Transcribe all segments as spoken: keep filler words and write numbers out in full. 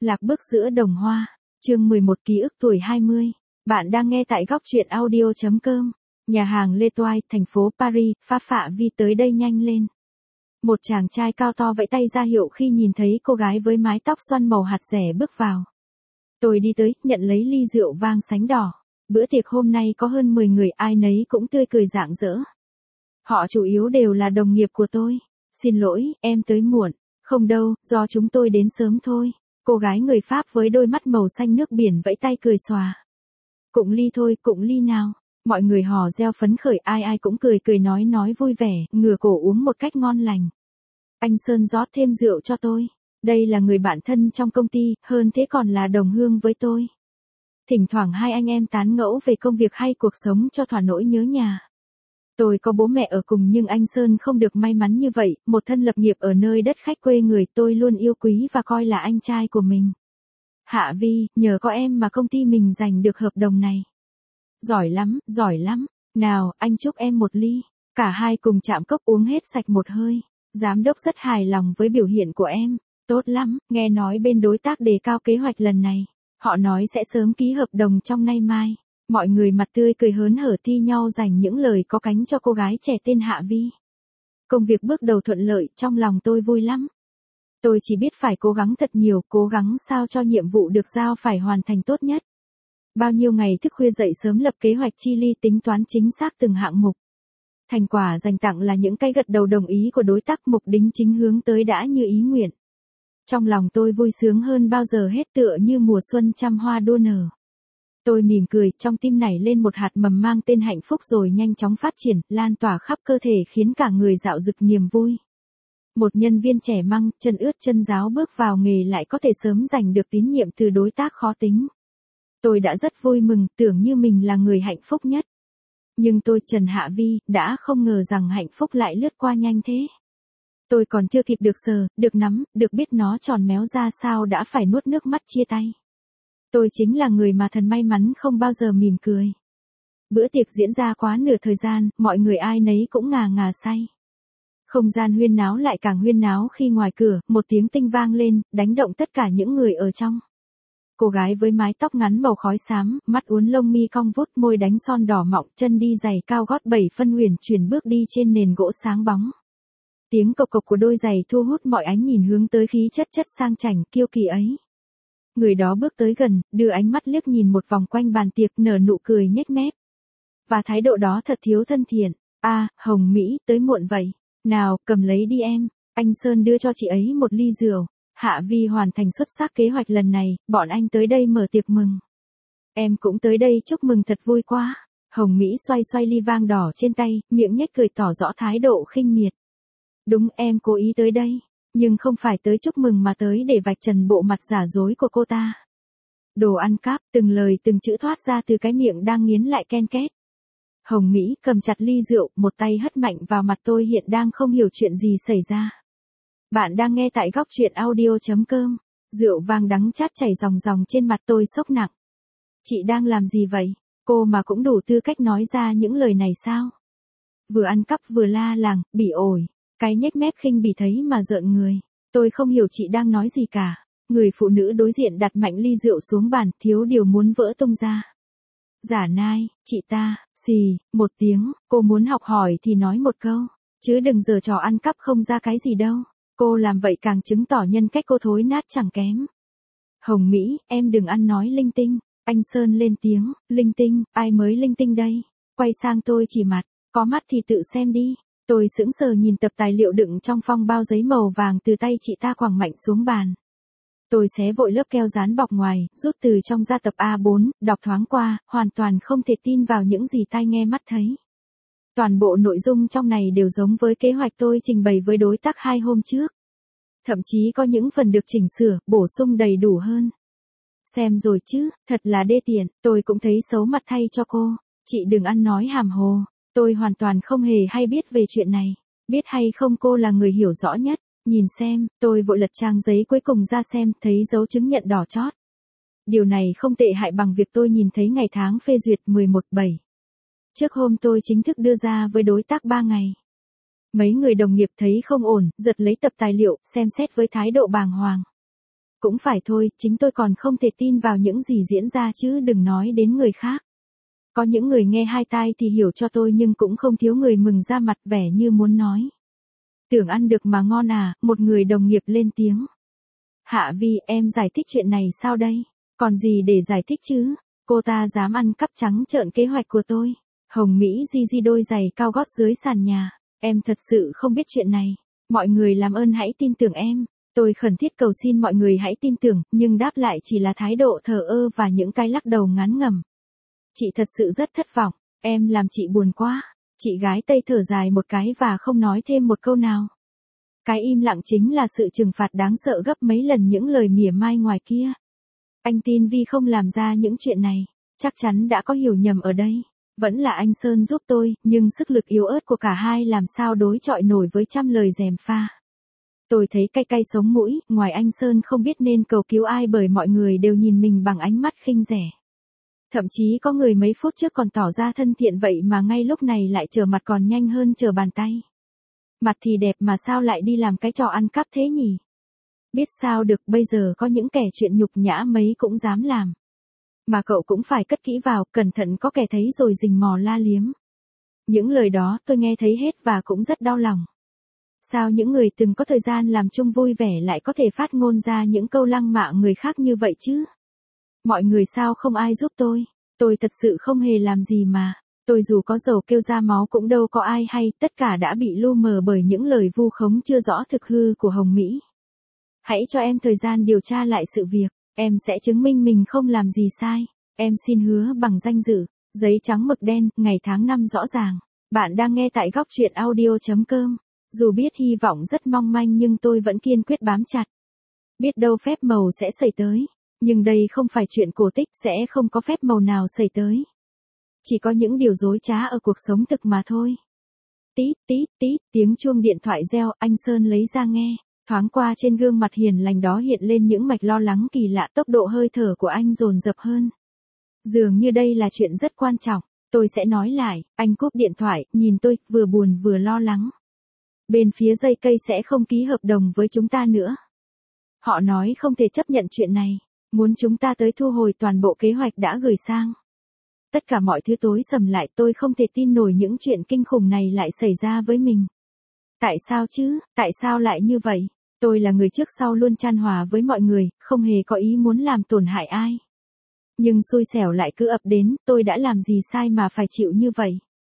Lạc bước giữa đồng hoa, chương mười một ký ức tuổi hai mươi. Bạn đang nghe tại góc truyện audio chấm com. Nhà hàng Le Toile, thành phố Paris, Pháp Phạ Vi tới đây nhanh lên. Một chàng trai cao to vẫy tay ra hiệu khi nhìn thấy cô gái với mái tóc xoăn màu hạt rẻ bước vào. Tôi đi tới, nhận lấy ly rượu vang sánh đỏ. Bữa tiệc hôm nay có hơn mười người, ai nấy cũng tươi cười rạng rỡ. Họ chủ yếu đều là đồng nghiệp của tôi. Xin lỗi, em tới muộn. Không đâu, do chúng tôi đến sớm thôi. Cô gái người Pháp với đôi mắt màu xanh nước biển vẫy tay cười xòa. Cụng ly thôi, cụng ly nào. Mọi người hò reo phấn khởi, ai ai cũng cười cười nói nói vui vẻ, ngửa cổ uống một cách ngon lành. Anh Sơn rót thêm rượu cho tôi. Đây là người bạn thân trong công ty, hơn thế còn là đồng hương với tôi. Thỉnh thoảng hai anh em tán ngẫu về công việc hay cuộc sống cho thỏa nỗi nhớ nhà. Tôi có bố mẹ ở cùng nhưng anh Sơn không được may mắn như vậy, một thân lập nghiệp ở nơi đất khách quê người, tôi luôn yêu quý và coi là anh trai của mình. Hạ Vi, nhờ có em mà công ty mình giành được hợp đồng này. Giỏi lắm, giỏi lắm. Nào, anh chúc em một ly. Cả hai cùng chạm cốc uống hết sạch một hơi. Giám đốc rất hài lòng với biểu hiện của em. Tốt lắm, nghe nói bên đối tác đề cao kế hoạch lần này. Họ nói sẽ sớm ký hợp đồng trong nay mai. Mọi người mặt tươi cười hớn hở thi nhau dành những lời có cánh cho cô gái trẻ tên Hạ Vi. Công việc bước đầu thuận lợi, trong lòng tôi vui lắm. Tôi chỉ biết phải cố gắng thật nhiều, cố gắng sao cho nhiệm vụ được giao phải hoàn thành tốt nhất. Bao nhiêu ngày thức khuya dậy sớm lập kế hoạch chi li, tính toán chính xác từng hạng mục. Thành quả dành tặng là những cái gật đầu đồng ý của đối tác, mục đích chính hướng tới đã như ý nguyện. Trong lòng tôi vui sướng hơn bao giờ hết, tựa như mùa xuân trăm hoa đua nở. Tôi mỉm cười, trong tim nảy lên một hạt mầm mang tên hạnh phúc rồi nhanh chóng phát triển, lan tỏa khắp cơ thể khiến cả người dạo dực niềm vui. Một nhân viên trẻ măng, chân ướt chân ráo bước vào nghề lại có thể sớm giành được tín nhiệm từ đối tác khó tính. Tôi đã rất vui mừng, tưởng như mình là người hạnh phúc nhất. Nhưng tôi, Trần Hạ Vi, đã không ngờ rằng hạnh phúc lại lướt qua nhanh thế. Tôi còn chưa kịp được sờ, được nắm, được biết nó tròn méo ra sao đã phải nuốt nước mắt chia tay. Tôi chính là người mà thần may mắn không bao giờ mỉm cười. Bữa tiệc diễn ra quá nửa thời gian, mọi người ai nấy cũng ngà ngà say. Không gian huyên náo lại càng huyên náo khi ngoài cửa, một tiếng tinh vang lên, đánh động tất cả những người ở trong. Cô gái với mái tóc ngắn màu khói xám, mắt uốn lông mi cong vút, môi đánh son đỏ mọng, chân đi giày cao gót bảy phân huyền chuyển bước đi trên nền gỗ sáng bóng. Tiếng cộc cộc của đôi giày thu hút mọi ánh nhìn hướng tới khí chất chất sang chảnh kiêu kỳ ấy. Người đó bước tới gần, đưa ánh mắt liếc nhìn một vòng quanh bàn tiệc, nở nụ cười nhếch mép. Và thái độ đó thật thiếu thân thiện. A, à, Hồng Mỹ, tới muộn vậy. Nào, cầm lấy đi em. Anh Sơn đưa cho chị ấy một ly rượu. Hạ Vi hoàn thành xuất sắc kế hoạch lần này, bọn anh tới đây mở tiệc mừng. Em cũng tới đây chúc mừng thật vui quá. Hồng Mỹ xoay xoay ly vang đỏ trên tay, miệng nhếch cười tỏ rõ thái độ khinh miệt. Đúng, em cố ý tới đây. Nhưng không phải tới chúc mừng mà tới để vạch trần bộ mặt giả dối của cô ta. Đồ ăn cắp, từng lời từng chữ thoát ra từ cái miệng đang nghiến lại ken két. Hồng Mỹ cầm chặt ly rượu, một tay hất mạnh vào mặt tôi, hiện đang không hiểu chuyện gì xảy ra. Bạn đang nghe tại góc truyện audio chấm com. Rượu vang đắng chát chảy ròng ròng trên mặt tôi, sốc nặng. Chị đang làm gì vậy? Cô mà cũng đủ tư cách nói ra những lời này sao? Vừa ăn cắp vừa la làng, bỉ ổi. Cái nhếch mép khinh bỉ thấy mà rợn người. Tôi không hiểu chị đang nói gì cả. Người phụ nữ đối diện đặt mạnh ly rượu xuống bàn, thiếu điều muốn vỡ tung ra. Giả nai, chị ta, xì, một tiếng, cô muốn học hỏi thì nói một câu. Chứ đừng giở trò ăn cắp không ra cái gì đâu. Cô làm vậy càng chứng tỏ nhân cách cô thối nát chẳng kém. Hồng Mỹ, em đừng ăn nói linh tinh. Anh Sơn lên tiếng, linh tinh, ai mới linh tinh đây? Quay sang tôi chỉ mặt, có mắt thì tự xem đi. Tôi sững sờ nhìn tập tài liệu đựng trong phong bao giấy màu vàng từ tay chị ta quẳng mạnh xuống bàn. Tôi xé vội lớp keo dán bọc ngoài, rút từ trong ra tập A bốn, đọc thoáng qua, hoàn toàn không thể tin vào những gì tai nghe mắt thấy. Toàn bộ nội dung trong này đều giống với kế hoạch tôi trình bày với đối tác hai hôm trước. Thậm chí có những phần được chỉnh sửa, bổ sung đầy đủ hơn. Xem rồi chứ, thật là đê tiện, tôi cũng thấy xấu mặt thay cho cô. Chị đừng ăn nói hàm hồ. Tôi hoàn toàn không hề hay biết về chuyện này. Biết hay không cô là người hiểu rõ nhất. Nhìn xem, tôi vội lật trang giấy cuối cùng ra xem, thấy dấu chứng nhận đỏ chót. Điều này không tệ hại bằng việc tôi nhìn thấy ngày tháng phê duyệt mười một bảy. Trước hôm tôi chính thức đưa ra với đối tác ba ngày. Mấy người đồng nghiệp thấy không ổn, giật lấy tập tài liệu, xem xét với thái độ bàng hoàng. Cũng phải thôi, chính tôi còn không thể tin vào những gì diễn ra chứ đừng nói đến người khác. Có những người nghe hai tai thì hiểu cho tôi nhưng cũng không thiếu người mừng ra mặt vẻ như muốn nói. Tưởng ăn được mà ngon à, một người đồng nghiệp lên tiếng. Hạ Vi, em giải thích chuyện này sao đây? Còn gì để giải thích chứ? Cô ta dám ăn cắp trắng trợn kế hoạch của tôi. Hồng Mỹ di di đôi giày cao gót dưới sàn nhà. Em thật sự không biết chuyện này. Mọi người làm ơn hãy tin tưởng em. Tôi khẩn thiết cầu xin mọi người hãy tin tưởng, nhưng đáp lại chỉ là thái độ thờ ơ và những cái lắc đầu ngán ngẩm. Chị thật sự rất thất vọng, em làm chị buồn quá. Chị gái Tây thở dài một cái và không nói thêm một câu nào. Cái im lặng chính là sự trừng phạt đáng sợ gấp mấy lần những lời mỉa mai ngoài kia. Anh tin Vi không làm ra những chuyện này, chắc chắn đã có hiểu nhầm ở đây. Vẫn là anh Sơn giúp tôi, nhưng sức lực yếu ớt của cả hai làm sao đối chọi nổi với trăm lời gièm pha. Tôi thấy cay cay sống mũi, ngoài anh Sơn không biết nên cầu cứu ai bởi mọi người đều nhìn mình bằng ánh mắt khinh rẻ. Thậm chí có người mấy phút trước còn tỏ ra thân thiện vậy mà ngay lúc này lại trở mặt còn nhanh hơn trở bàn tay. Mặt thì đẹp mà sao lại đi làm cái trò ăn cắp thế nhỉ? Biết sao được, bây giờ có những kẻ chuyện nhục nhã mấy cũng dám làm. Mà cậu cũng phải cất kỹ vào, cẩn thận có kẻ thấy rồi rình mò la liếm. Những lời đó tôi nghe thấy hết và cũng rất đau lòng. Sao những người từng có thời gian làm chung vui vẻ lại có thể phát ngôn ra những câu lăng mạ người khác như vậy chứ? Mọi người sao không ai giúp tôi? Tôi thật sự không hề làm gì mà. Tôi dù có dầu kêu ra máu cũng đâu có ai hay, tất cả đã bị lu mờ bởi những lời vu khống chưa rõ thực hư của Hồng Mỹ. Hãy cho em thời gian điều tra lại sự việc, em sẽ chứng minh mình không làm gì sai. Em xin hứa bằng danh dự, giấy trắng mực đen, ngày tháng năm rõ ràng. Bạn đang nghe tại góc truyện audio chấm com. Dù biết hy vọng rất mong manh nhưng tôi vẫn kiên quyết bám chặt. Biết đâu phép màu sẽ xảy tới. Nhưng đây không phải chuyện cổ tích, sẽ không có phép màu nào xảy tới. Chỉ có những điều dối trá ở cuộc sống thực mà thôi. Tít, tít, tít, tiếng chuông điện thoại reo, anh Sơn lấy ra nghe. Thoáng qua trên gương mặt hiền lành đó hiện lên những mạch lo lắng kỳ lạ, tốc độ hơi thở của anh dồn dập hơn. Dường như đây là chuyện rất quan trọng, tôi sẽ nói lại, anh cúp điện thoại, nhìn tôi, vừa buồn vừa lo lắng. Bên phía dây cây sẽ không ký hợp đồng với chúng ta nữa. Họ nói không thể chấp nhận chuyện này, muốn chúng ta tới thu hồi toàn bộ kế hoạch đã gửi sang. Tất cả mọi thứ tối sầm lại, tôi không thể tin nổi những chuyện kinh khủng này lại xảy ra với mình. Tại sao chứ, tại sao lại như vậy? Tôi là người trước sau luôn chan hòa với mọi người, không hề có ý muốn làm tổn hại ai. Nhưng xui xẻo lại cứ ập đến, tôi đã làm gì sai mà phải chịu như vậy?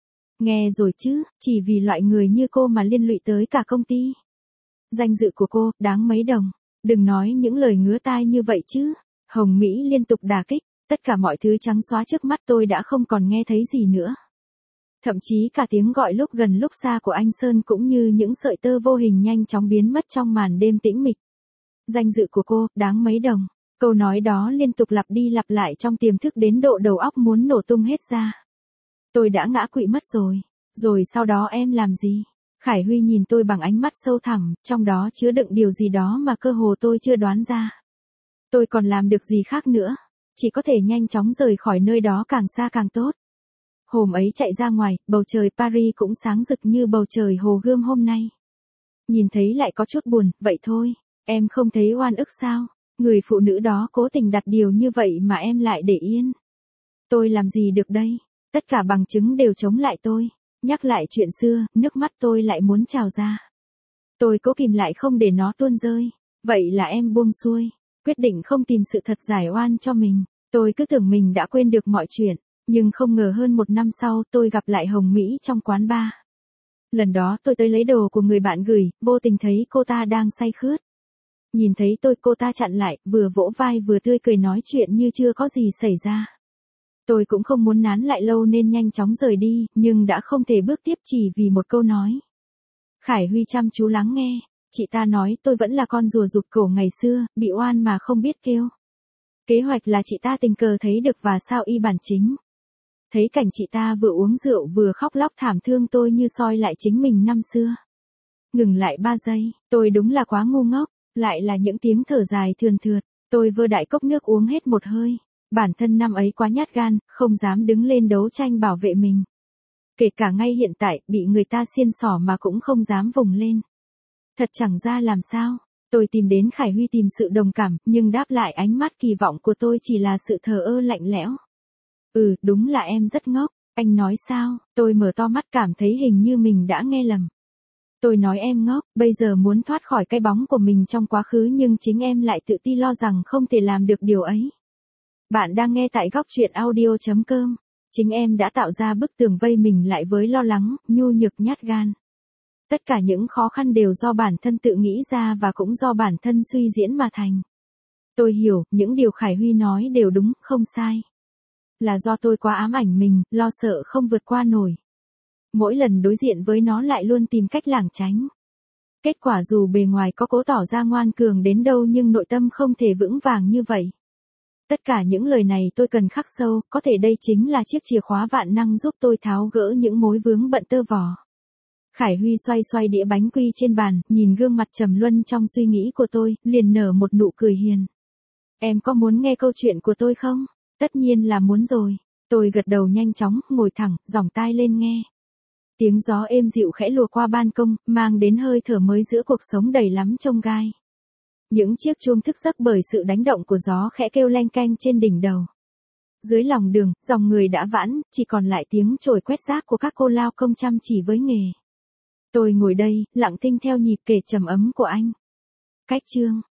Nghe rồi chứ, chỉ vì loại người như cô mà liên lụy tới cả công ty. Danh dự của cô, đáng mấy đồng. Đừng nói những lời ngứa tai như vậy chứ. Hồng Mỹ liên tục đả kích, tất cả mọi thứ trắng xóa trước mắt tôi đã không còn nghe thấy gì nữa. Thậm chí cả tiếng gọi lúc gần lúc xa của anh Sơn cũng như những sợi tơ vô hình nhanh chóng biến mất trong màn đêm tĩnh mịch. Danh dự của cô, đáng mấy đồng. Câu nói đó liên tục lặp đi lặp lại trong tiềm thức đến độ đầu óc muốn nổ tung hết ra. Tôi đã ngã quỵ mất rồi. Rồi sau đó em làm gì? Khải Huy nhìn tôi bằng ánh mắt sâu thẳm, trong đó chứa đựng điều gì đó mà cơ hồ tôi chưa đoán ra. Tôi còn làm được gì khác nữa? Chỉ có thể nhanh chóng rời khỏi nơi đó càng xa càng tốt. Hôm ấy chạy ra ngoài, bầu trời Paris cũng sáng rực như bầu trời Hồ Gươm hôm nay. Nhìn thấy lại có chút buồn, vậy thôi. Em không thấy oan ức sao? Người phụ nữ đó cố tình đặt điều như vậy mà em lại để yên. Tôi làm gì được đây? Tất cả bằng chứng đều chống lại tôi. Nhắc lại chuyện xưa, nước mắt tôi lại muốn trào ra. Tôi cố kìm lại không để nó tuôn rơi. Vậy là em buông xuôi. Quyết định không tìm sự thật giải oan cho mình. Tôi cứ tưởng mình đã quên được mọi chuyện. Nhưng không ngờ hơn một năm sau tôi gặp lại Hồng Mỹ trong quán bar. Lần đó tôi tới lấy đồ của người bạn gửi, vô tình thấy cô ta đang say khướt. Nhìn thấy tôi cô ta chặn lại, vừa vỗ vai vừa tươi cười nói chuyện như chưa có gì xảy ra. Tôi cũng không muốn nán lại lâu nên nhanh chóng rời đi, nhưng đã không thể bước tiếp chỉ vì một câu nói. Khải Huy chăm chú lắng nghe, chị ta nói tôi vẫn là con rùa rụt cổ ngày xưa, bị oan mà không biết kêu. Kế hoạch là chị ta tình cờ thấy được và sao y bản chính. Thấy cảnh chị ta vừa uống rượu vừa khóc lóc thảm thương tôi như soi lại chính mình năm xưa. Ngừng lại ba giây, tôi đúng là quá ngu ngốc, lại là những tiếng thở dài thườn thượt, tôi vơ đại cốc nước uống hết một hơi. Bản thân năm ấy quá nhát gan, không dám đứng lên đấu tranh bảo vệ mình. Kể cả ngay hiện tại, bị người ta xiên xỏ mà cũng không dám vùng lên. Thật chẳng ra làm sao, Tôi tìm đến Khải Huy tìm sự đồng cảm, nhưng đáp lại ánh mắt kỳ vọng của tôi chỉ là sự thờ ơ lạnh lẽo. Ừ, đúng là em rất ngốc, anh nói sao? Tôi mở to mắt cảm thấy hình như mình đã nghe lầm. Tôi nói em ngốc, bây giờ muốn thoát khỏi cái bóng của mình trong quá khứ nhưng chính em lại tự ti lo rằng không thể làm được điều ấy. Bạn đang nghe tại góc chuyện audio chấm com. Chính em đã tạo ra bức tường vây mình lại với lo lắng, nhu nhược nhát gan. Tất cả những khó khăn đều do bản thân tự nghĩ ra và cũng do bản thân suy diễn mà thành. Tôi hiểu, những điều Khải Huy nói đều đúng, không sai. Là do tôi quá ám ảnh mình, lo sợ không vượt qua nổi. Mỗi lần đối diện với nó lại luôn tìm cách lảng tránh. Kết quả dù bề ngoài có cố tỏ ra ngoan cường đến đâu nhưng nội tâm không thể vững vàng như vậy. Tất cả những lời này tôi cần khắc sâu, có thể đây chính là chiếc chìa khóa vạn năng giúp tôi tháo gỡ những mối vướng bận tơ vò. Khải Huy xoay xoay đĩa bánh quy trên bàn, nhìn gương mặt trầm luân trong suy nghĩ của tôi, liền nở một nụ cười hiền. Em có muốn nghe câu chuyện của tôi không? Tất nhiên là muốn rồi. Tôi gật đầu nhanh chóng, ngồi thẳng, giỏng tai lên nghe. Tiếng gió êm dịu khẽ lùa qua ban công, mang đến hơi thở mới giữa cuộc sống đầy lắm chông gai. Những chiếc chuông thức giấc bởi sự đánh động của gió khẽ kêu leng keng trên đỉnh đầu. Dưới lòng đường, dòng người đã vãn, chỉ còn lại tiếng chổi quét rác của các cô lao công chăm chỉ với nghề. Tôi ngồi đây, lặng thinh theo nhịp kể trầm ấm của anh. Cách chương,